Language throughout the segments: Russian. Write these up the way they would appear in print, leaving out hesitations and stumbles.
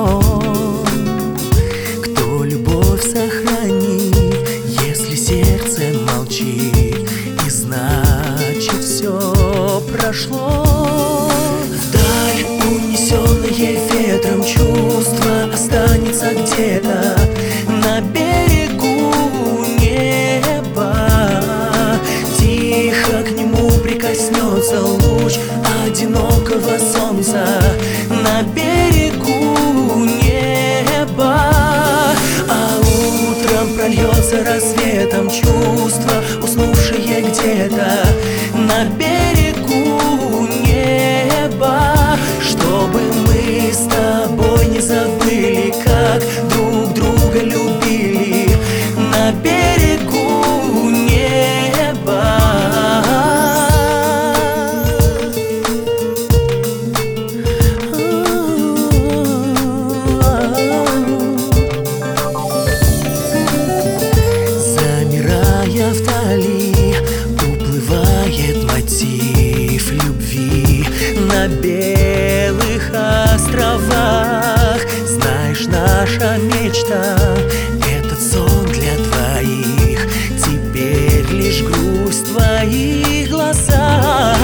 сон. Кто любовь сохранит, если сердце молчит, и значит все прошло. Вдаль унесенное ветром чувство останется где-то на берегу неба. Тихо к нему прикоснется луч одинокого солнца на берегу неба. А утром прольется рассветом чувство, уснувшее где-то на берегу неба. Чтобы мы с тобой не забыли, как друг друга любили на берегу неба. Замирая вдали, уплывает мотив любви на белых островах. Знаешь, наша мечта — этот сон для двоих, теперь лишь грусть в твоих глазах.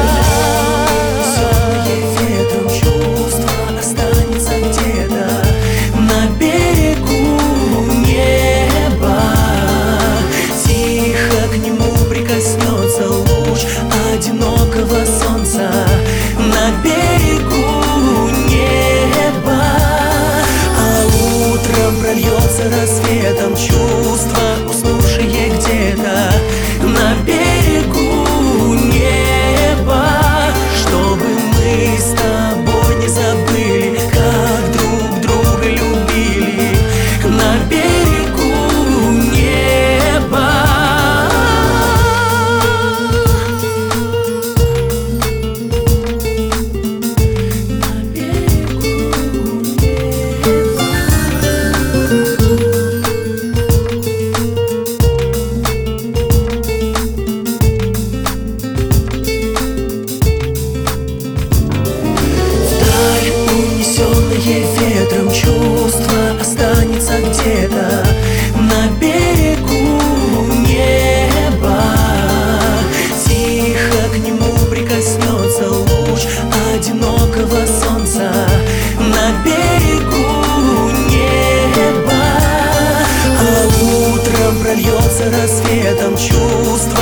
Ветром чувство останется где-то на берегу неба. Тихо к нему прикоснется луч одинокого солнца на берегу неба. А утром прольется рассветом чувство, уснувшее где-то на берегу неба. Чтобы мы с тобой не забыли, как друг друга любили на берегу неба. Ветром чувство останется где-то на берегу неба. Тихо к нему прикоснется луч одинокого солнца на берегу неба. А утром прольется рассветом чувство,